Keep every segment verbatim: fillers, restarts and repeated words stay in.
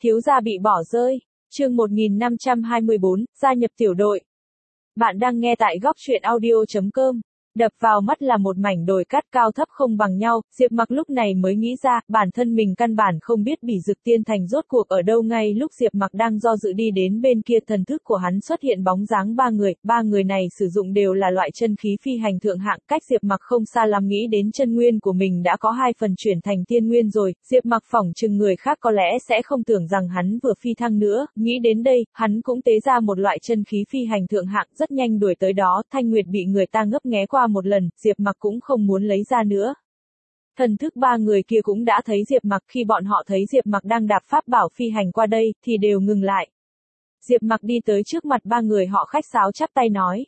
Thiếu gia bị bỏ rơi. Chương một nghìn năm trăm hai mươi bốn, gia nhập tiểu đội. Bạn đang nghe tại góc truyện audio chấm com. Đập vào mắt là một mảnh đồi cát cao thấp không bằng nhau, Diệp Mặc lúc này mới nghĩ ra, bản thân mình căn bản không biết Bỉ Dực Tiên Thành rốt cuộc ở đâu. Ngay lúc Diệp Mặc đang do dự đi đến bên kia, thần thức của hắn xuất hiện bóng dáng ba người, ba người này sử dụng đều là loại chân khí phi hành thượng hạng, cách Diệp Mặc không xa lắm, nghĩ đến chân nguyên của mình đã có hai phần chuyển thành tiên nguyên rồi, Diệp Mặc phỏng chừng người khác có lẽ sẽ không tưởng rằng hắn vừa phi thăng nữa, nghĩ đến đây, hắn cũng tế ra một loại chân khí phi hành thượng hạng, rất nhanh đuổi tới đó. Thanh Nguyệt bị người ta ngấp nghé qua một lần, Diệp Mặc cũng không muốn lấy ra nữa. Thần thức ba người kia cũng đã thấy Diệp Mặc, khi bọn họ thấy Diệp Mặc đang đạp pháp bảo phi hành qua đây, thì đều ngừng lại. Diệp Mặc đi tới trước mặt ba người họ, khách sáo chắp tay nói.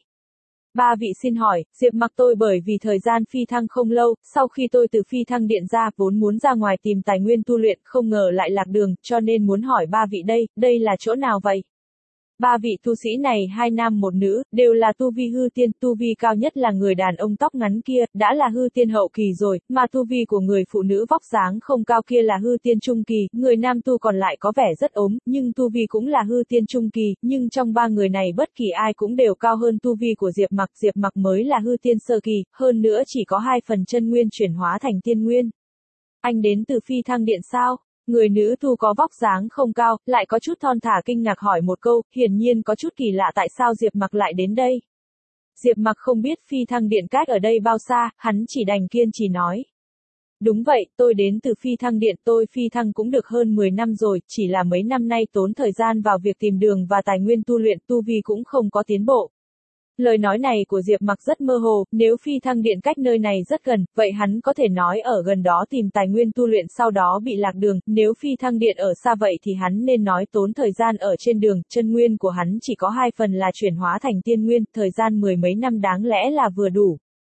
Ba vị xin hỏi, Diệp Mặc tôi bởi vì thời gian phi thăng không lâu, sau khi tôi từ phi thăng điện ra, vốn muốn ra ngoài tìm tài nguyên tu luyện, không ngờ lại lạc đường, cho nên muốn hỏi ba vị đây, đây là chỗ nào vậy? Ba vị tu sĩ này hai nam một nữ, đều là tu vi hư tiên, tu vi cao nhất là người đàn ông tóc ngắn kia, đã là hư tiên hậu kỳ rồi, mà tu vi của người phụ nữ vóc dáng không cao kia là hư tiên trung kỳ, người nam tu còn lại có vẻ rất ốm, nhưng tu vi cũng là hư tiên trung kỳ, nhưng trong ba người này bất kỳ ai cũng đều cao hơn tu vi của Diệp Mặc, Diệp Mặc mới là hư tiên sơ kỳ, hơn nữa chỉ có hai phần chân nguyên chuyển hóa thành tiên nguyên. Anh đến từ phi thăng điện sao? Người nữ tu có vóc dáng không cao, lại có chút thon thả kinh ngạc hỏi một câu, hiển nhiên có chút kỳ lạ tại sao Diệp Mặc lại đến đây. Diệp Mặc không biết phi thăng điện cách ở đây bao xa, hắn chỉ đành kiên trì nói. Đúng vậy, tôi đến từ phi thăng điện, tôi phi thăng cũng được hơn mười năm rồi, chỉ là mấy năm nay tốn thời gian vào việc tìm đường và tài nguyên tu luyện, tu vi cũng không có tiến bộ. Lời nói này của Diệp Mặc rất mơ hồ, nếu phi thăng điện cách nơi này rất gần, vậy hắn có thể nói ở gần đó tìm tài nguyên tu luyện sau đó bị lạc đường, nếu phi thăng điện ở xa vậy thì hắn nên nói tốn thời gian ở trên đường, chân nguyên của hắn chỉ có hai phần là chuyển hóa thành tiên nguyên, thời gian mười mấy năm đáng lẽ là vừa đủ.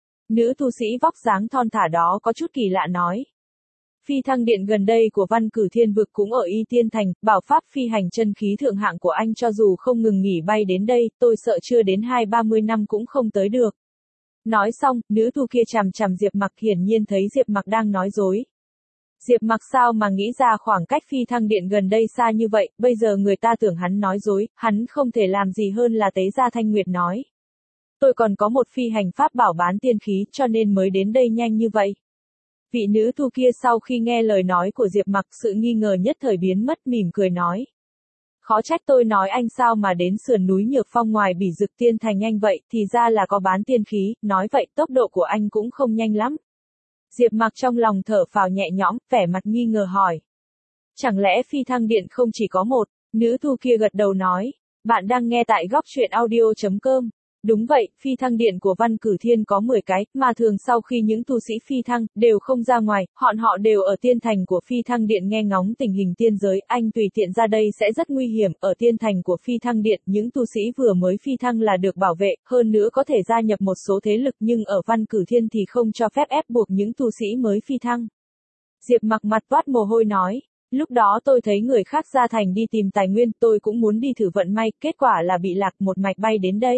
Nữ tu sĩ vóc dáng thon thả đó có chút kỳ lạ nói. Phi thăng điện gần đây của Văn Cử Thiên Vực cũng ở Y Tiên Thành, bảo pháp phi hành chân khí thượng hạng của anh cho dù không ngừng nghỉ bay đến đây, tôi sợ chưa đến hai ba mươi năm cũng không tới được. Nói xong, nữ tu kia chằm chằm Diệp Mặc, hiển nhiên thấy Diệp Mặc đang nói dối. Diệp Mặc sao mà nghĩ ra khoảng cách phi thăng điện gần đây xa như vậy, bây giờ người ta tưởng hắn nói dối, hắn không thể làm gì hơn là tế ra Thanh Nguyệt nói. Tôi còn có một phi hành pháp bảo bán tiên khí, cho nên mới đến đây nhanh như vậy. Vị nữ tu kia sau khi nghe lời nói của Diệp Mặc, sự nghi ngờ nhất thời biến mất, mỉm cười nói. Khó trách tôi nói anh sao mà đến sườn núi Nhược Phong ngoài Bỉ Dực Tiên Thành nhanh vậy, thì ra là có bán tiên khí, nói vậy tốc độ của anh cũng không nhanh lắm. Diệp Mặc trong lòng thở phào nhẹ nhõm, vẻ mặt nghi ngờ hỏi. Chẳng lẽ phi thăng điện không chỉ có một? Nữ tu kia gật đầu nói. Bạn đang nghe tại góc truyện audio chấm com. Đúng vậy, phi thăng điện của Văn Cử Thiên có mười cái, mà thường sau khi những tu sĩ phi thăng, đều không ra ngoài, họ họ đều ở tiên thành của phi thăng điện nghe ngóng tình hình tiên giới, anh tùy tiện ra đây sẽ rất nguy hiểm, ở tiên thành của phi thăng điện, những tu sĩ vừa mới phi thăng là được bảo vệ, hơn nữa có thể gia nhập một số thế lực nhưng ở Văn Cử Thiên thì không cho phép ép buộc những tu sĩ mới phi thăng. Diệp Mặc mặt toát mồ hôi nói. Lúc đó tôi thấy người khác ra thành đi tìm tài nguyên, tôi cũng muốn đi thử vận may, kết quả là bị lạc một mạch bay đến đây.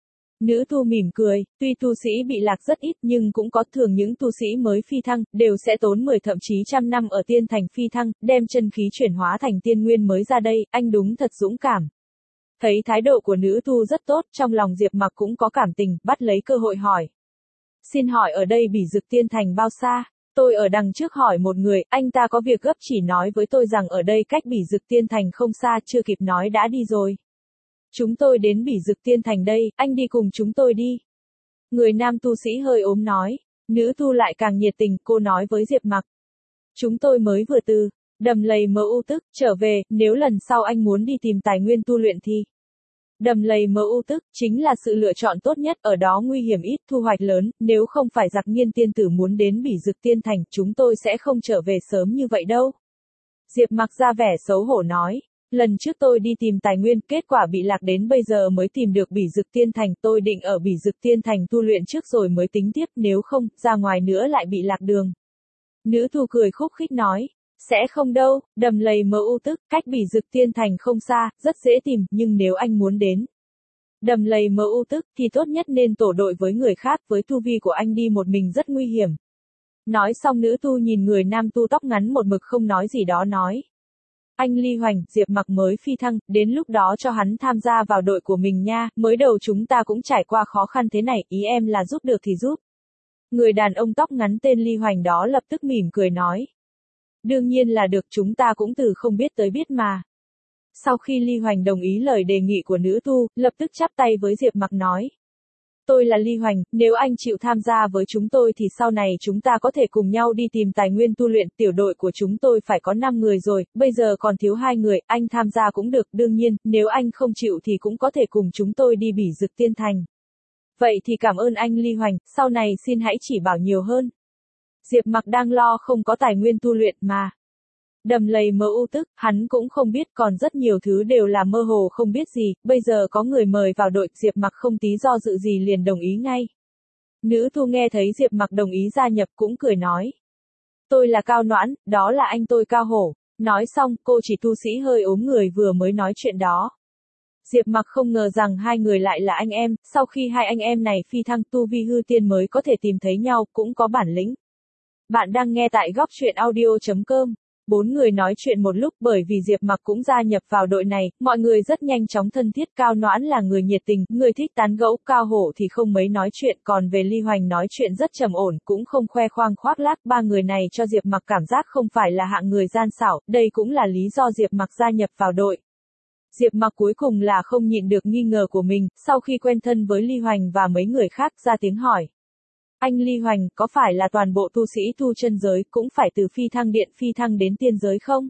Nữ tu mỉm cười, tuy tu sĩ bị lạc rất ít nhưng cũng có, thường những tu sĩ mới phi thăng, đều sẽ tốn mười thậm chí trăm năm ở tiên thành phi thăng, đem chân khí chuyển hóa thành tiên nguyên mới ra đây, anh đúng thật dũng cảm. Thấy thái độ của nữ tu rất tốt, trong lòng Diệp Mặc cũng có cảm tình, bắt lấy cơ hội hỏi. Xin hỏi ở đây Bỉ Dực Tiên Thành bao xa? Tôi ở đằng trước hỏi một người, anh ta có việc gấp chỉ nói với tôi rằng ở đây cách Bỉ Dực Tiên Thành không xa, chưa kịp nói đã đi rồi. Chúng tôi đến Bỉ Dực Tiên Thành đây, anh đi cùng chúng tôi đi. Người nam tu sĩ hơi ốm nói, nữ tu lại càng nhiệt tình, cô nói với Diệp Mặc. Chúng tôi mới vừa từ Đầm Lầy Mơ U Tức trở về, nếu lần sau anh muốn đi tìm tài nguyên tu luyện thì Đầm Lầy Mơ U Tức chính là sự lựa chọn tốt nhất, ở đó nguy hiểm ít, thu hoạch lớn, nếu không phải Giặc Nghiên tiên tử muốn đến Bỉ Dực Tiên Thành, chúng tôi sẽ không trở về sớm như vậy đâu. Diệp Mặc ra vẻ xấu hổ nói. Lần trước tôi đi tìm tài nguyên, kết quả bị lạc đến bây giờ mới tìm được Bỉ Dực Tiên Thành, tôi định ở Bỉ Dực Tiên Thành tu luyện trước rồi mới tính tiếp, nếu không, ra ngoài nữa lại bị lạc đường. Nữ tu cười khúc khích nói, sẽ không đâu, Đầm Lầy Mơ U Tức, cách Bỉ Dực Tiên Thành không xa, rất dễ tìm, nhưng nếu anh muốn đến Đầm Lầy Mơ U Tức, thì tốt nhất nên tổ đội với người khác, với tu vi của anh đi một mình rất nguy hiểm. Nói xong nữ tu nhìn người nam tu tóc ngắn một mực không nói gì đó nói. Anh Ly Hoành, Diệp Mặc mới phi thăng, đến lúc đó cho hắn tham gia vào đội của mình nha, mới đầu chúng ta cũng trải qua khó khăn thế này, ý em là giúp được thì giúp. Người đàn ông tóc ngắn tên Ly Hoành đó lập tức mỉm cười nói. Đương nhiên là được, chúng ta cũng từ không biết tới biết mà. Sau khi Ly Hoành đồng ý lời đề nghị của nữ tu, lập tức chắp tay với Diệp Mặc nói. Tôi là Ly Hoành, nếu anh chịu tham gia với chúng tôi thì sau này chúng ta có thể cùng nhau đi tìm tài nguyên tu luyện, tiểu đội của chúng tôi phải có năm người rồi, bây giờ còn thiếu hai người, anh tham gia cũng được, đương nhiên, nếu anh không chịu thì cũng có thể cùng chúng tôi đi Bỉ Dực Tiên Thành. Vậy thì cảm ơn anh Ly Hoành, sau này xin hãy chỉ bảo nhiều hơn. Diệp Mặc đang lo không có tài nguyên tu luyện mà. Đầm lầy mơ u tức, hắn cũng không biết, còn rất nhiều thứ đều là mơ hồ không biết gì, bây giờ có người mời vào đội, Diệp Mặc không tí do dự gì liền đồng ý ngay. Nữ tu nghe thấy Diệp Mặc đồng ý gia nhập cũng cười nói. Tôi là Cao Noãn, đó là anh tôi Cao Hổ. Nói xong, cô chỉ tu sĩ hơi ốm người vừa mới nói chuyện đó. Diệp Mặc không ngờ rằng hai người lại là anh em, sau khi hai anh em này phi thăng tu vi hư tiên mới có thể tìm thấy nhau, cũng có bản lĩnh. Bạn đang nghe tại góc truyện audio chấm com. Bốn người nói chuyện một lúc bởi vì Diệp Mặc cũng gia nhập vào đội này, mọi người rất nhanh chóng thân thiết. Cao Noãn là người nhiệt tình, người thích tán gẫu, Cao Hổ thì không mấy nói chuyện, còn về Ly Hoành nói chuyện rất trầm ổn, cũng không khoe khoang khoác lác. Ba người này cho Diệp Mặc cảm giác không phải là hạng người gian xảo, đây cũng là lý do Diệp Mặc gia nhập vào đội. Diệp Mặc cuối cùng là không nhịn được nghi ngờ của mình, sau khi quen thân với Ly Hoành và mấy người khác ra tiếng hỏi. Anh Ly Hoành, có phải là toàn bộ tu sĩ tu chân giới cũng phải từ phi thăng điện phi thăng đến tiên giới không?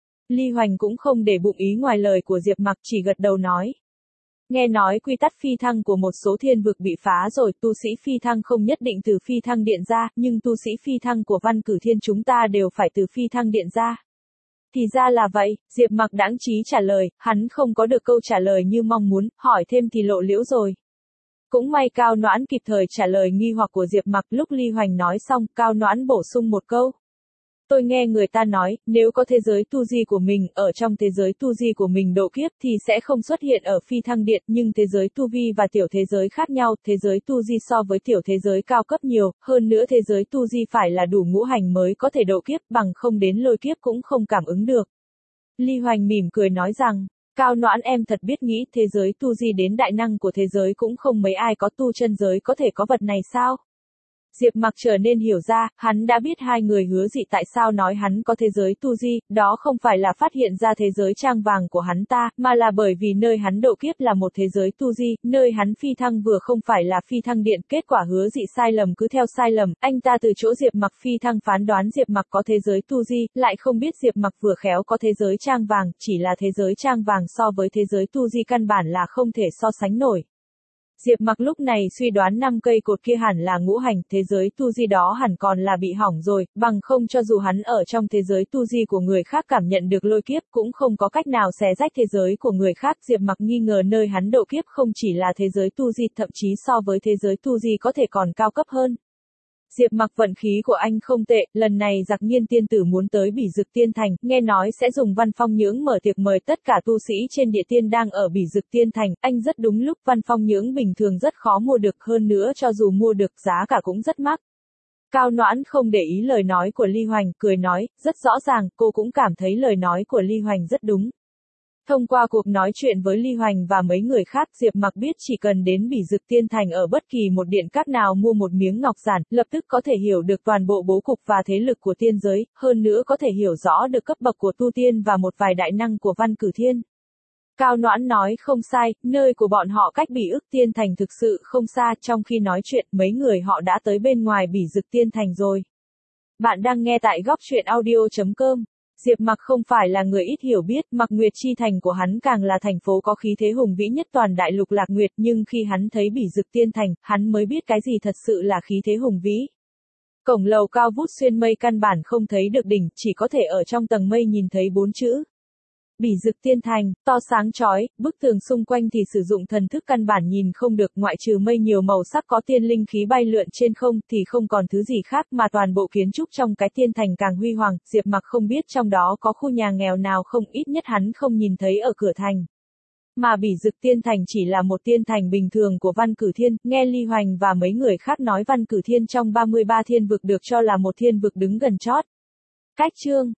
Ly Hoành cũng không để bụng ý ngoài lời của Diệp Mặc, chỉ gật đầu nói. Nghe nói quy tắc phi thăng của một số thiên vực bị phá rồi, tu sĩ phi thăng không nhất định từ phi thăng điện ra, nhưng tu sĩ phi thăng của Văn Cử Thiên chúng ta đều phải từ phi thăng điện ra. Thì ra là vậy, Diệp Mặc đãng trí trả lời, hắn không có được câu trả lời như mong muốn, hỏi thêm thì lộ liễu rồi. Cũng may Cao Noãn kịp thời trả lời nghi hoặc của Diệp Mặc, lúc Ly Hoành nói xong, Cao Noãn bổ sung một câu. Tôi nghe người ta nói, nếu có thế giới tu di của mình, ở trong thế giới tu di của mình độ kiếp thì sẽ không xuất hiện ở phi thăng điện, nhưng thế giới tu vi và tiểu thế giới khác nhau, thế giới tu di so với tiểu thế giới cao cấp nhiều, hơn nữa thế giới tu di phải là đủ ngũ hành mới có thể độ kiếp, bằng không đến lôi kiếp cũng không cảm ứng được. Ly Hoành mỉm cười nói rằng, Cao Noãn em thật biết nghĩ, thế giới tu di đến đại năng của thế giới cũng không mấy ai có, tu chân giới có thể có vật này sao? Diệp Mặc trở nên hiểu ra, hắn đã biết hai người hứa dị tại sao nói hắn có thế giới tu di, đó không phải là phát hiện ra thế giới trang vàng của hắn ta, mà là bởi vì nơi hắn độ kiếp là một thế giới tu di, nơi hắn phi thăng vừa không phải là phi thăng điện, kết quả hứa dị sai lầm cứ theo sai lầm, anh ta từ chỗ Diệp Mặc phi thăng phán đoán Diệp Mặc có thế giới tu di, lại không biết Diệp Mặc vừa khéo có thế giới trang vàng, chỉ là thế giới trang vàng so với thế giới tu di căn bản là không thể so sánh nổi. Diệp Mặc lúc này suy đoán năm cây cột kia hẳn là ngũ hành, thế giới tu di đó hẳn còn là bị hỏng rồi, bằng không cho dù hắn ở trong thế giới tu di của người khác cảm nhận được lôi kiếp cũng không có cách nào xé rách thế giới của người khác. Diệp Mặc nghi ngờ nơi hắn độ kiếp không chỉ là thế giới tu di, thậm chí so với thế giới tu di có thể còn cao cấp hơn. Diệp Mặc vận khí của anh không tệ, lần này Giặc Nhiên tiên tử muốn tới Bỉ Dực Tiên Thành, nghe nói sẽ dùng Văn Phong Nhưỡng mở tiệc mời tất cả tu sĩ trên địa tiên đang ở Bỉ Dực Tiên Thành, anh rất đúng lúc, Văn Phong Nhưỡng bình thường rất khó mua được, hơn nữa cho dù mua được giá cả cũng rất mắc. Cao Noãn không để ý lời nói của Ly Hoành, cười nói, rất rõ ràng, cô cũng cảm thấy lời nói của Ly Hoành rất đúng. Thông qua cuộc nói chuyện với Ly Hoành và mấy người khác, Diệp Mặc biết chỉ cần đến Bỉ Dực Tiên Thành ở bất kỳ một điện các nào mua một miếng ngọc giản, lập tức có thể hiểu được toàn bộ bố cục và thế lực của tiên giới, hơn nữa có thể hiểu rõ được cấp bậc của tu tiên và một vài đại năng của Văn Cử Thiên. Cao Noãn nói không sai, nơi của bọn họ cách Bỉ Ức Tiên Thành thực sự không xa, trong khi nói chuyện, mấy người họ đã tới bên ngoài Bỉ Dực Tiên Thành rồi. Bạn đang nghe tại góc truyện audio chấm com. Diệp Mặc không phải là người ít hiểu biết, Mặc Nguyệt Chi Thành của hắn càng là thành phố có khí thế hùng vĩ nhất toàn đại lục Lạc Nguyệt, nhưng khi hắn thấy Bỉ Dực Tiên Thành, hắn mới biết cái gì thật sự là khí thế hùng vĩ. Cổng lầu cao vút xuyên mây căn bản không thấy được đỉnh, chỉ có thể ở trong tầng mây nhìn thấy bốn chữ. Bỉ Dực Tiên Thành, to sáng chói, bức tường xung quanh thì sử dụng thần thức căn bản nhìn không được, ngoại trừ mây nhiều màu sắc có tiên linh khí bay lượn trên không thì không còn thứ gì khác, mà toàn bộ kiến trúc trong cái tiên thành càng huy hoàng. Diệp Mặc không biết trong đó có khu nhà nghèo nào không, ít nhất hắn không nhìn thấy ở cửa thành. Mà Bỉ Dực Tiên Thành chỉ là một tiên thành bình thường của Văn Cử Thiên, nghe Ly Hoành và mấy người khác nói Văn Cử Thiên trong ba mươi ba thiên vực được cho là một thiên vực đứng gần chót. Cách chương